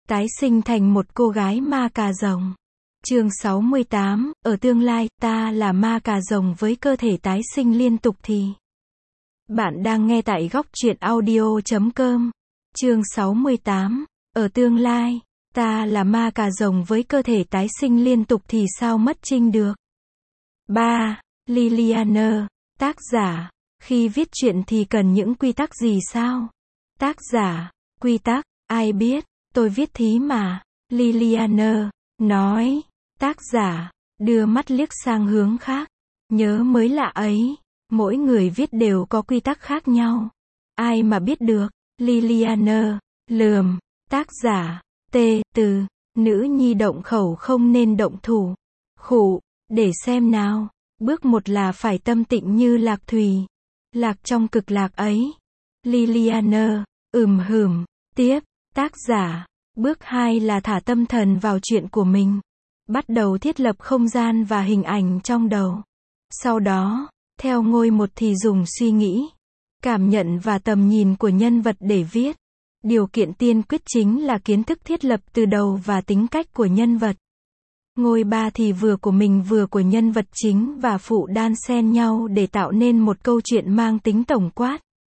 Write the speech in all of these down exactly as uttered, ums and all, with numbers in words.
Tái sinh thành một cô gái ma cà rồng. Chương sáu mươi tám, ở tương lai, ta là ma cà rồng với cơ thể tái sinh liên tục thì. Bạn đang nghe tại góc truyện audio chấm com. Chương sáu mươi tám, ở tương lai, ta là ma cà rồng với cơ thể tái sinh liên tục thì sao mất trinh được. ba. Liliana, tác giả, khi viết truyện thì cần những quy tắc gì sao? Tác giả, quy tắc, ai biết, tôi viết thí mà. Liliana nói. Tác giả, đưa mắt liếc sang hướng khác. Nhớ mới lạ ấy, mỗi người viết đều có quy tắc khác nhau. Ai mà biết được. Liliana lườm. Tác giả, T. Từ, nữ nhi động khẩu không nên động thủ. Khụ, để xem nào. Bước một là phải tâm tịnh như lạc thủy. Lạc trong cực lạc ấy. Liliana, ừm hửm. Tiếp, tác giả. Bước hai là thả tâm thần vào chuyện của mình. Bắt đầu thiết lập không gian và hình ảnh trong đầu. Sau đó, theo ngôi một thì dùng suy nghĩ, cảm nhận và tầm nhìn của nhân vật để viết. Điều kiện tiên quyết chính là kiến thức thiết lập từ đầu và tính cách của nhân vật. Ngôi ba thì vừa của mình vừa của nhân vật chính và phụ đan xen nhau để tạo nên một câu chuyện mang tính tổng quát.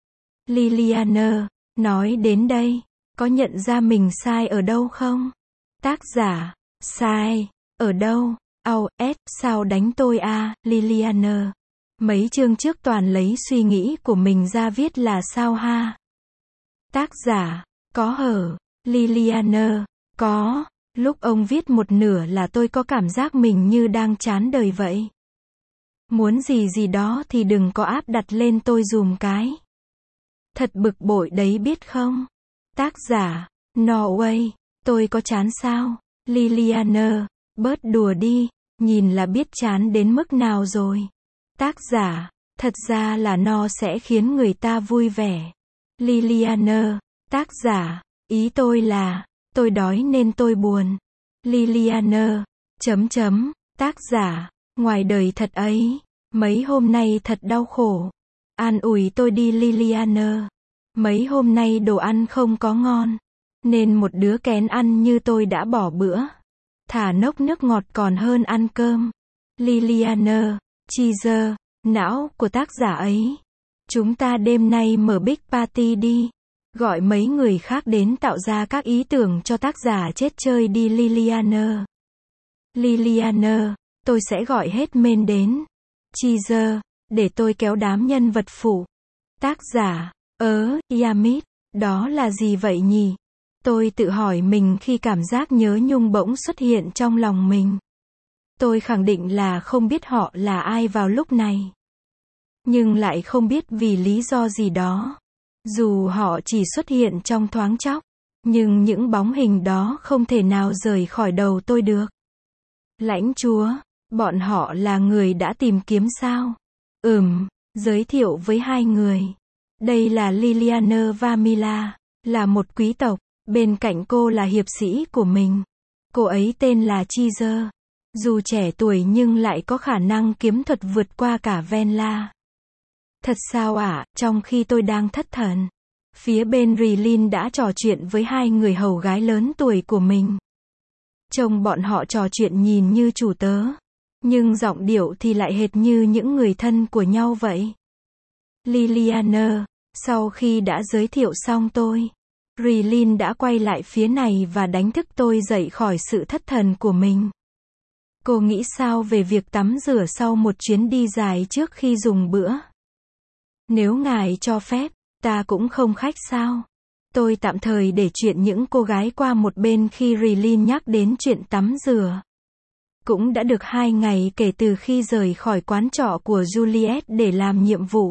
Liliana nói đến đây, có nhận ra mình sai ở đâu không? Tác giả, sai, ở đâu? Au, s, sao đánh tôi à, Liliana. Mấy chương trước toàn lấy suy nghĩ của mình ra viết là sao ha? Tác giả, có hở, Liliana, có, lúc ông viết một nửa là tôi có cảm giác mình như đang chán đời vậy. Muốn gì gì đó thì đừng có áp đặt lên tôi dùm cái. Thật bực bội đấy biết không? Tác giả, no way, tôi có chán sao? Liliana, bớt đùa đi, nhìn là biết chán đến mức nào rồi. Tác giả, thật ra là no sẽ khiến người ta vui vẻ. Liliana, tác giả, ý tôi là, tôi đói nên tôi buồn. Liliana, chấm chấm, tác giả, ngoài đời thật ấy, mấy hôm nay thật đau khổ. An ủi tôi đi Liliana. Mấy hôm nay đồ ăn không có ngon, nên một đứa kén ăn như tôi đã bỏ bữa. Thả nốc nước ngọt còn hơn ăn cơm. Liliana, cheeser, não của tác giả ấy. Chúng ta đêm nay mở big party đi. Gọi mấy người khác đến tạo ra các ý tưởng cho tác giả chết chơi đi Liliana. Liliana, tôi sẽ gọi hết men đến. Cheeser, để tôi kéo đám nhân vật phụ. Tác giả, ớ, Yamit, đó là gì vậy nhỉ? Tôi tự hỏi mình khi cảm giác nhớ nhung bỗng xuất hiện trong lòng mình. Tôi khẳng định là không biết họ là ai vào lúc này. Nhưng lại không biết vì lý do gì đó. Dù họ chỉ xuất hiện trong thoáng chốc, nhưng những bóng hình đó không thể nào rời khỏi đầu tôi được. Lãnh chúa, bọn họ là người đã tìm kiếm sao? Ừm, giới thiệu với hai người. Đây là Liliana Vamila, là một quý tộc, bên cạnh cô là hiệp sĩ của mình. Cô ấy tên là Cheeser. Dù trẻ tuổi nhưng lại có khả năng kiếm thuật vượt qua cả Venla. Thật sao ạ, à, trong khi tôi đang thất thần, phía bên Rilin đã trò chuyện với hai người hầu gái lớn tuổi của mình. Trông bọn họ trò chuyện nhìn như chủ tớ, nhưng giọng điệu thì lại hệt như những người thân của nhau vậy. Liliana, sau khi đã giới thiệu xong tôi, Rilin đã quay lại phía này và đánh thức tôi dậy khỏi sự thất thần của mình. Cô nghĩ sao về việc tắm rửa sau một chuyến đi dài trước khi dùng bữa? Nếu ngài cho phép, ta cũng không khách sao? Tôi tạm thời để chuyện những cô gái qua một bên khi Rilin nhắc đến chuyện tắm rửa. Cũng đã được hai ngày kể từ khi rời khỏi quán trọ của Juliet để làm nhiệm vụ.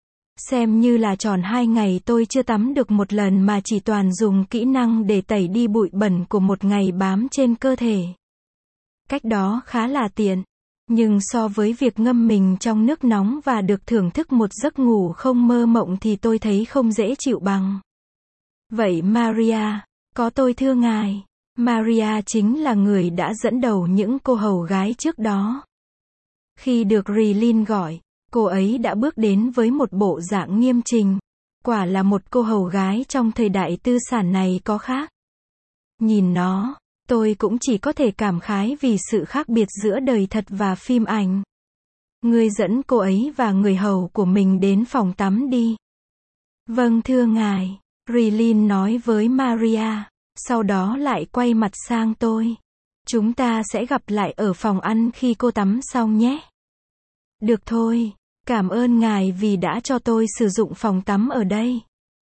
Xem như là tròn hai ngày tôi chưa tắm được một lần mà chỉ toàn dùng kỹ năng để tẩy đi bụi bẩn của một ngày bám trên cơ thể. Cách đó khá là tiện. Nhưng so với việc ngâm mình trong nước nóng và được thưởng thức một giấc ngủ không mơ mộng thì tôi thấy không dễ chịu bằng. Vậy Maria, có tôi thưa ngài. Maria chính là người đã dẫn đầu những cô hầu gái trước đó. Khi được Rilin gọi, cô ấy đã bước đến với một bộ dạng nghiêm trình. Quả là một cô hầu gái trong thời đại tư sản này có khác. Nhìn nó, tôi cũng chỉ có thể cảm khái vì sự khác biệt giữa đời thật và phim ảnh. Ngươi dẫn cô ấy và người hầu của mình đến phòng tắm đi. Vâng thưa ngài, Rilin nói với Maria, sau đó lại quay mặt sang tôi. Chúng ta sẽ gặp lại ở phòng ăn khi cô tắm xong nhé. Được thôi, cảm ơn ngài vì đã cho tôi sử dụng phòng tắm ở đây.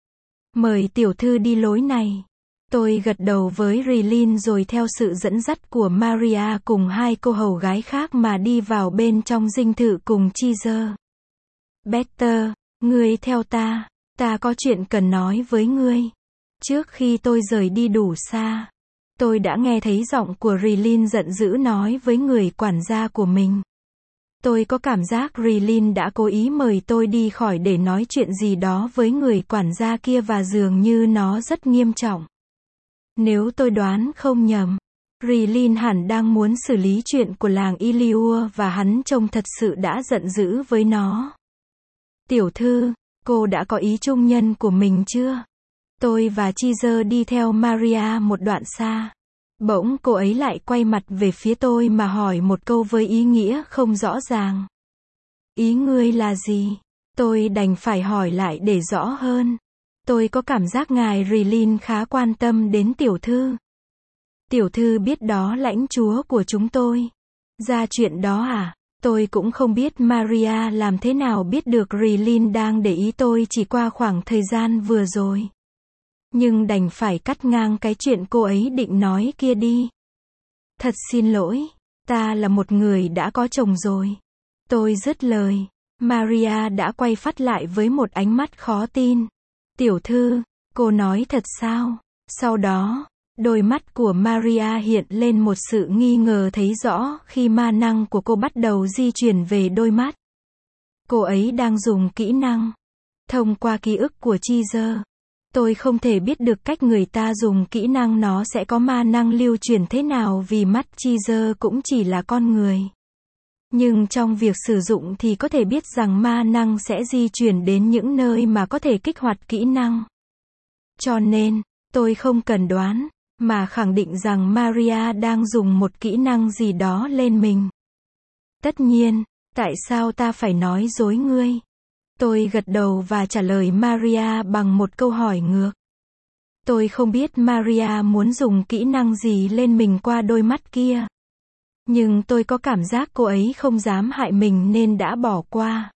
Mời tiểu thư đi lối này. Tôi gật đầu với Rilin rồi theo sự dẫn dắt của Maria cùng hai cô hầu gái khác mà đi vào bên trong dinh thự cùng Caesar. Peter, ngươi theo ta, ta có chuyện cần nói với ngươi. Trước khi tôi rời đi đủ xa, tôi đã nghe thấy giọng của Rilin giận dữ nói với người quản gia của mình. Tôi có cảm giác Rilin đã cố ý mời tôi đi khỏi để nói chuyện gì đó với người quản gia kia và dường như nó rất nghiêm trọng. Nếu tôi đoán không nhầm, Rilin hẳn đang muốn xử lý chuyện của làng Iliua và hắn trông thật sự đã giận dữ với nó. Tiểu thư, cô đã có ý chung nhân của mình chưa? Tôi và Caesar đi theo Maria một đoạn xa. Bỗng cô ấy lại quay mặt về phía tôi mà hỏi một câu với ý nghĩa không rõ ràng. Ý ngươi là gì? Tôi đành phải hỏi lại để rõ hơn. Tôi có cảm giác ngài Rilin khá quan tâm đến tiểu thư. Tiểu thư biết đó lãnh chúa của chúng tôi. Ra chuyện đó à? Tôi cũng không biết Maria làm thế nào biết được Rilin đang để ý tôi chỉ qua khoảng thời gian vừa rồi. Nhưng đành phải cắt ngang cái chuyện cô ấy định nói kia đi. Thật xin lỗi, ta là một người đã có chồng rồi. Tôi dứt lời. Maria đã quay phát lại với một ánh mắt khó tin. Tiểu thư, cô nói thật sao? Sau đó, đôi mắt của Maria hiện lên một sự nghi ngờ thấy rõ khi ma năng của cô bắt đầu di chuyển về đôi mắt. Cô ấy đang dùng kỹ năng. Thông qua ký ức của Caesar, tôi không thể biết được cách người ta dùng kỹ năng nó sẽ có ma năng lưu truyền thế nào vì mắt Caesar cũng chỉ là con người. Nhưng trong việc sử dụng thì có thể biết rằng ma năng sẽ di chuyển đến những nơi mà có thể kích hoạt kỹ năng. Cho nên, tôi không cần đoán, mà khẳng định rằng Maria đang dùng một kỹ năng gì đó lên mình. Tất nhiên, tại sao ta phải nói dối ngươi? Tôi gật đầu và trả lời Maria bằng một câu hỏi ngược. Tôi không biết Maria muốn dùng kỹ năng gì lên mình qua đôi mắt kia. Nhưng tôi có cảm giác cô ấy không dám hại mình nên đã bỏ qua.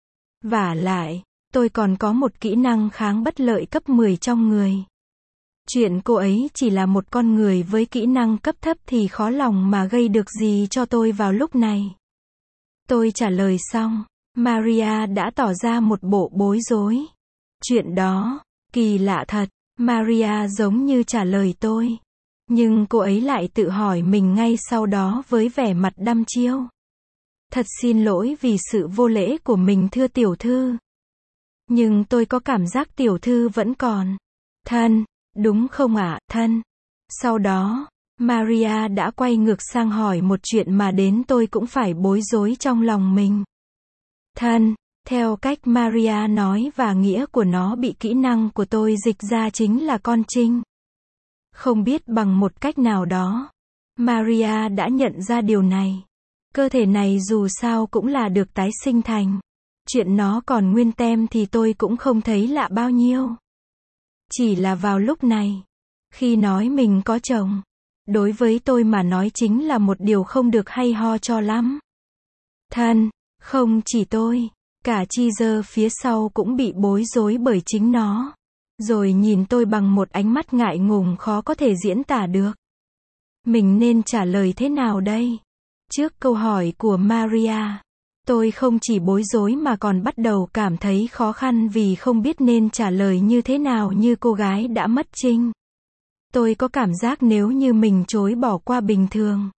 Vả lại, tôi còn có một kỹ năng kháng bất lợi cấp mười trong người. Chuyện cô ấy chỉ là một con người với kỹ năng cấp thấp thì khó lòng mà gây được gì cho tôi vào lúc này. Tôi trả lời xong, Maria đã tỏ ra một bộ bối rối. Chuyện đó, kỳ lạ thật, Maria giống như trả lời tôi. Nhưng cô ấy lại tự hỏi mình ngay sau đó với vẻ mặt đăm chiêu. Thật xin lỗi vì sự vô lễ của mình thưa tiểu thư. Nhưng tôi có cảm giác tiểu thư vẫn còn thân, đúng không ạ, thân? Sau đó, Maria đã quay ngược sang hỏi một chuyện mà đến tôi cũng phải bối rối trong lòng mình. Thân, theo cách Maria nói và nghĩa của nó bị kỹ năng của tôi dịch ra chính là con trinh. Không biết bằng một cách nào đó, Maria đã nhận ra điều này. Cơ thể này dù sao cũng là được tái sinh thành. Chuyện nó còn nguyên tem thì tôi cũng không thấy lạ bao nhiêu. Chỉ là vào lúc này, khi nói mình có chồng, đối với tôi mà nói chính là một điều không được hay ho cho lắm. Thân, không chỉ tôi, cả Caesar phía sau cũng bị bối rối bởi chính nó. Rồi nhìn tôi bằng một ánh mắt ngại ngùng khó có thể diễn tả được. Mình nên trả lời thế nào đây? Trước câu hỏi của Maria, tôi không chỉ bối rối mà còn bắt đầu cảm thấy khó khăn vì không biết nên trả lời như thế nào như cô gái đã mất trinh. Tôi có cảm giác nếu như mình chối bỏ qua bình thường,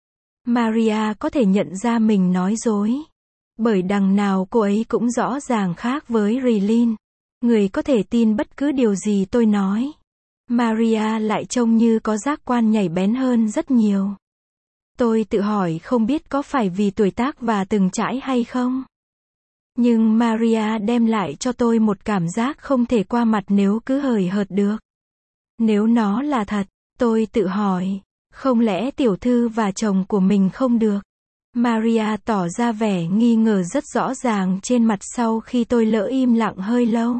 Maria có thể nhận ra mình nói dối. Bởi đằng nào cô ấy cũng rõ ràng khác với Rilin. Người có thể tin bất cứ điều gì tôi nói. Maria lại trông như có giác quan nhạy bén hơn rất nhiều. Tôi tự hỏi không biết có phải vì tuổi tác và từng trải hay không. Nhưng Maria đem lại cho tôi một cảm giác không thể qua mặt nếu cứ hời hợt được. Nếu nó là thật, Tôi tự hỏi, không lẽ tiểu thư và chồng của mình không được? Maria tỏ ra vẻ nghi ngờ rất rõ ràng trên mặt sau khi tôi lỡ im lặng hơi lâu.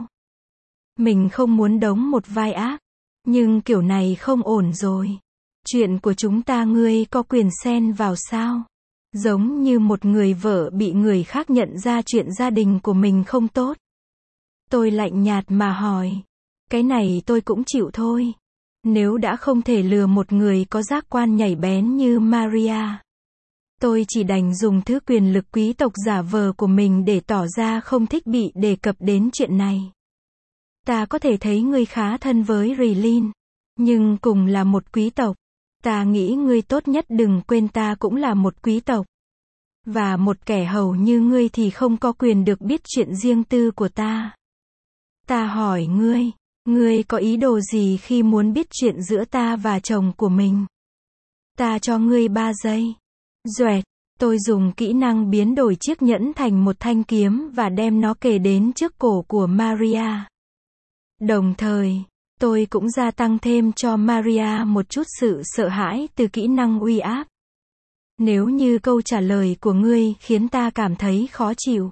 Mình không muốn đóng một vai ác, nhưng kiểu này không ổn rồi. Chuyện của chúng ta ngươi có quyền xen vào sao? Giống như một người vợ bị người khác nhận ra chuyện gia đình của mình không tốt. Tôi lạnh nhạt mà hỏi. Cái này tôi cũng chịu thôi. Nếu đã không thể lừa một người có giác quan nhạy bén như Maria, tôi chỉ đành dùng thứ quyền lực quý tộc giả vờ của mình để tỏ ra không thích bị đề cập đến chuyện này. Ta có thể thấy ngươi khá thân với Rilin, nhưng cùng là một quý tộc. Ta nghĩ ngươi tốt nhất đừng quên ta cũng là một quý tộc. Và một kẻ hầu như ngươi thì không có quyền được biết chuyện riêng tư của ta. Ta hỏi ngươi, ngươi có ý đồ gì khi muốn biết chuyện giữa ta và chồng của mình? Ta cho ngươi ba giây. Doẹt, tôi dùng kỹ năng biến đổi chiếc nhẫn thành một thanh kiếm và đem nó kề đến trước cổ của Maria. Đồng thời, tôi cũng gia tăng thêm cho Maria một chút sự sợ hãi từ kỹ năng uy áp. Nếu như câu trả lời của ngươi khiến ta cảm thấy khó chịu,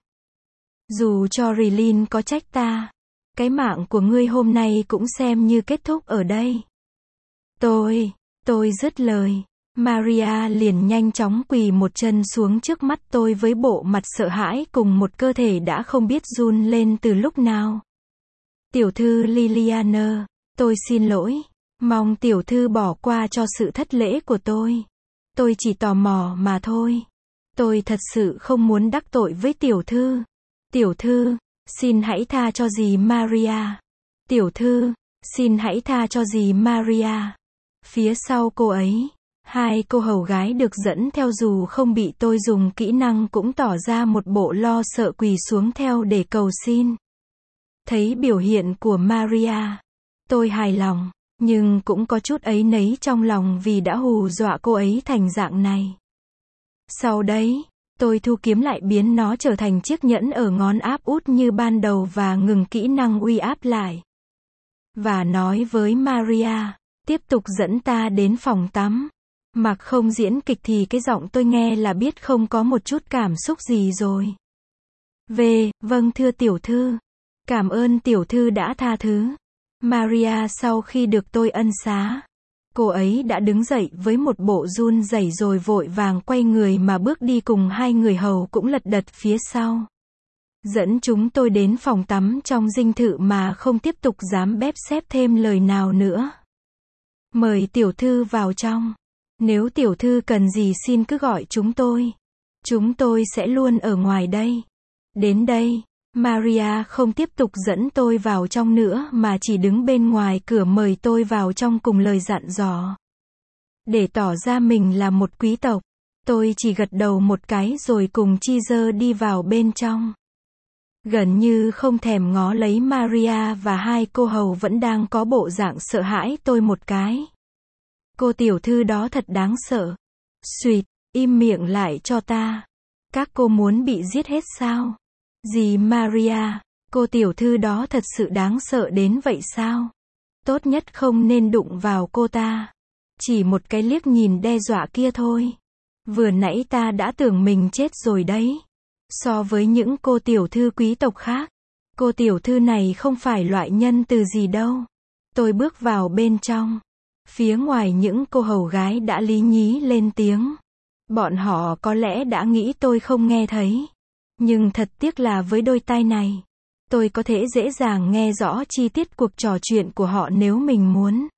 dù cho Rilin có trách ta, cái mạng của ngươi hôm nay cũng xem như kết thúc ở đây. Tôi, tôi dứt lời. Maria liền nhanh chóng quỳ một chân xuống trước mắt tôi với bộ mặt sợ hãi cùng một cơ thể đã không biết run lên từ lúc nào. Tiểu thư Liliana, tôi xin lỗi. Mong tiểu thư bỏ qua cho sự thất lễ của tôi. Tôi chỉ tò mò mà thôi. Tôi thật sự không muốn đắc tội với tiểu thư. Tiểu thư, xin hãy tha cho dì Maria. Tiểu thư, xin hãy tha cho dì Maria. Phía sau cô ấy, hai cô hầu gái được dẫn theo dù không bị tôi dùng kỹ năng cũng tỏ ra một bộ lo sợ quỳ xuống theo để cầu xin. Thấy biểu hiện của Maria, tôi hài lòng, nhưng cũng có chút áy náy trong lòng vì đã hù dọa cô ấy thành dạng này. Sau đấy, tôi thu kiếm lại biến nó trở thành chiếc nhẫn ở ngón áp út như ban đầu và ngừng kỹ năng uy áp lại. Và nói với Maria, tiếp tục dẫn ta đến phòng tắm. Mặc không diễn kịch thì cái giọng tôi nghe là biết không có một chút cảm xúc gì rồi. Về, vâng thưa tiểu thư. Cảm ơn tiểu thư đã tha thứ. Maria sau khi được tôi ân xá, cô ấy đã đứng dậy với một bộ run rẩy rồi vội vàng quay người mà bước đi cùng hai người hầu cũng lật đật phía sau. Dẫn chúng tôi đến phòng tắm trong dinh thự mà không tiếp tục dám bép xép thêm lời nào nữa. Mời tiểu thư vào trong. Nếu tiểu thư cần gì xin cứ gọi chúng tôi. Chúng tôi sẽ luôn ở ngoài đây. Đến đây, Maria không tiếp tục dẫn tôi vào trong nữa mà chỉ đứng bên ngoài cửa mời tôi vào trong cùng lời dặn dò. Để tỏ ra mình là một quý tộc, tôi chỉ gật đầu một cái rồi cùng Caesar đi vào bên trong. Gần như không thèm ngó lấy Maria và hai cô hầu vẫn đang có bộ dạng sợ hãi tôi một cái. Cô tiểu thư đó thật đáng sợ. Xuyệt, im miệng lại cho ta. Các cô muốn bị giết hết sao? Dì Maria, cô tiểu thư đó thật sự đáng sợ đến vậy sao? Tốt nhất không nên đụng vào cô ta. Chỉ một cái liếc nhìn đe dọa kia thôi. Vừa nãy ta đã tưởng mình chết rồi đấy. So với những cô tiểu thư quý tộc khác, cô tiểu thư này không phải loại nhân từ gì đâu. Tôi bước vào bên trong. Phía ngoài những cô hầu gái đã lý nhí lên tiếng. Bọn họ có lẽ đã nghĩ tôi không nghe thấy. Nhưng thật tiếc là với đôi tai này, tôi có thể dễ dàng nghe rõ chi tiết cuộc trò chuyện của họ nếu mình muốn.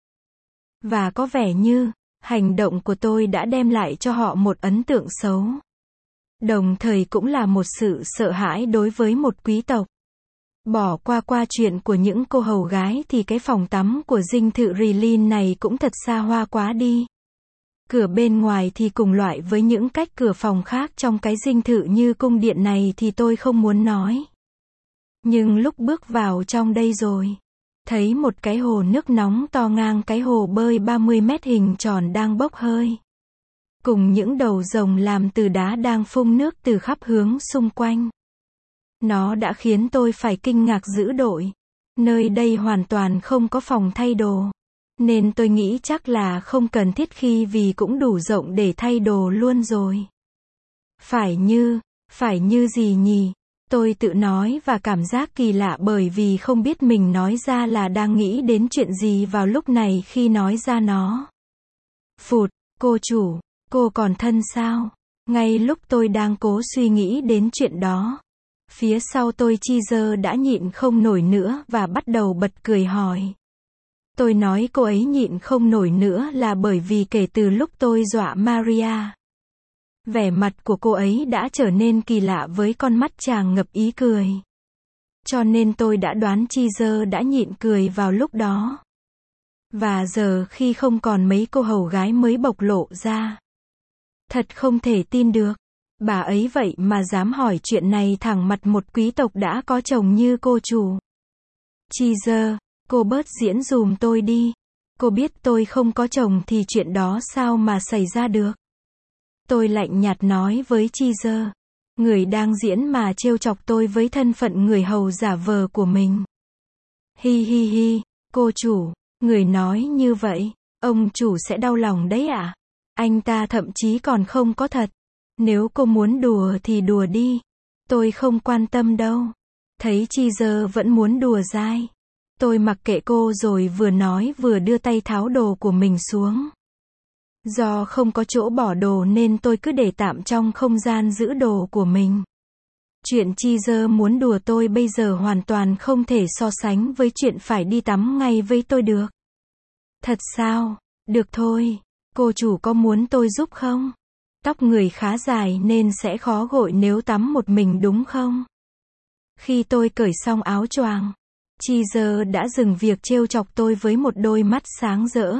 Và có vẻ như, hành động của tôi đã đem lại cho họ một ấn tượng xấu. Đồng thời cũng là một sự sợ hãi đối với một quý tộc. Bỏ qua qua chuyện của những cô hầu gái thì cái phòng tắm của dinh thự Rilin này cũng thật xa hoa quá đi. Cửa bên ngoài thì cùng loại với những cách cửa phòng khác trong cái dinh thự như cung điện này thì tôi không muốn nói. Nhưng lúc bước vào trong đây rồi, thấy một cái hồ nước nóng to ngang cái hồ bơi ba mươi mét hình tròn đang bốc hơi. Cùng những đầu rồng làm từ đá đang phun nước từ khắp hướng xung quanh. Nó đã khiến tôi phải kinh ngạc dữ dội. Nơi đây hoàn toàn không có phòng thay đồ. Nên tôi nghĩ chắc là không cần thiết khi vì cũng đủ rộng để thay đồ luôn rồi. Phải như, phải như gì nhỉ? Tôi tự nói và cảm giác kỳ lạ bởi vì không biết mình nói ra là đang nghĩ đến chuyện gì vào lúc này khi nói ra nó. Phụt, cô chủ, cô còn thân sao? Ngay lúc tôi đang cố suy nghĩ đến chuyện đó, phía sau tôi Cheezer đã nhịn không nổi nữa và bắt đầu bật cười hỏi. Tôi nói cô ấy nhịn không nổi nữa là bởi vì kể từ lúc tôi dọa Maria, vẻ mặt của cô ấy đã trở nên kỳ lạ với con mắt tràn ngập ý cười. Cho nên tôi đã đoán Cheezer đã nhịn cười vào lúc đó. Và giờ khi không còn mấy cô hầu gái mới bộc lộ ra. Thật không thể tin được. Bà ấy vậy mà dám hỏi chuyện này thẳng mặt một quý tộc đã có chồng như cô chủ. Cheezer, cô bớt diễn dùm tôi đi. Cô biết tôi không có chồng thì chuyện đó sao mà xảy ra được. Tôi lạnh nhạt nói với Cheezer. Người đang diễn mà trêu chọc tôi với thân phận người hầu giả vờ của mình. Hi hi hi, cô chủ, người nói như vậy, ông chủ sẽ đau lòng đấy ạ. À? Anh ta thậm chí còn không có thật. Nếu cô muốn đùa thì đùa đi. Tôi không quan tâm đâu. Thấy Cheezer vẫn muốn đùa dai. Tôi mặc kệ cô rồi vừa nói vừa đưa tay tháo đồ của mình xuống. Do không có chỗ bỏ đồ nên tôi cứ để tạm trong không gian giữ đồ của mình. Chuyện Cheezer muốn đùa tôi bây giờ hoàn toàn không thể so sánh với chuyện phải đi tắm ngay với tôi được. Thật sao? Được thôi. Cô chủ có muốn tôi giúp không? Tóc người khá dài nên sẽ khó gội nếu tắm một mình đúng không? Khi tôi cởi xong áo choàng, Cheezer đã dừng việc trêu chọc tôi với một đôi mắt sáng rỡ.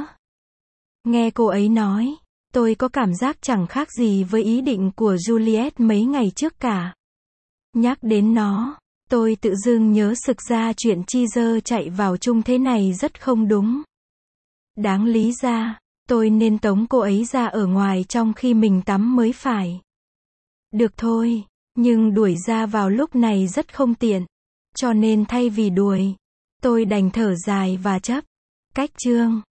Nghe cô ấy nói, tôi có cảm giác chẳng khác gì với ý định của Juliet mấy ngày trước cả. Nhắc đến nó, tôi tự dưng nhớ sực ra chuyện Cheezer chạy vào chung thế này rất không đúng. Đáng lý ra, tôi nên tống cô ấy ra ở ngoài trong khi mình tắm mới phải. Được thôi, nhưng đuổi ra vào lúc này rất không tiện. Cho nên thay vì đuổi, tôi đành thở dài và chấp. Cách chương